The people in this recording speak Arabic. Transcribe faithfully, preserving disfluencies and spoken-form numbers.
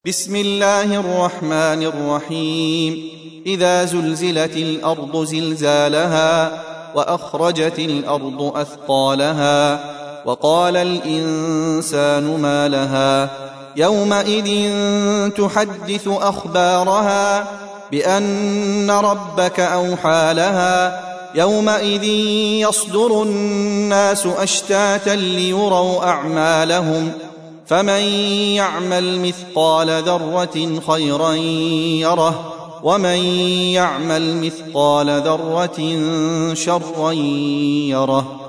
بسم الله الرحمن الرحيم إذا زلزلت الأرض زلزالها وأخرجت الأرض أثقالها وقال الإنسان ما لها يومئذ تحدث أخبارها بأن ربك أوحى لها يومئذ يصدر الناس أشتاتا ليروا أعمالهم فمن يعمل مثقال ذرة خيرا يره ومن يعمل مثقال ذرة شرا يره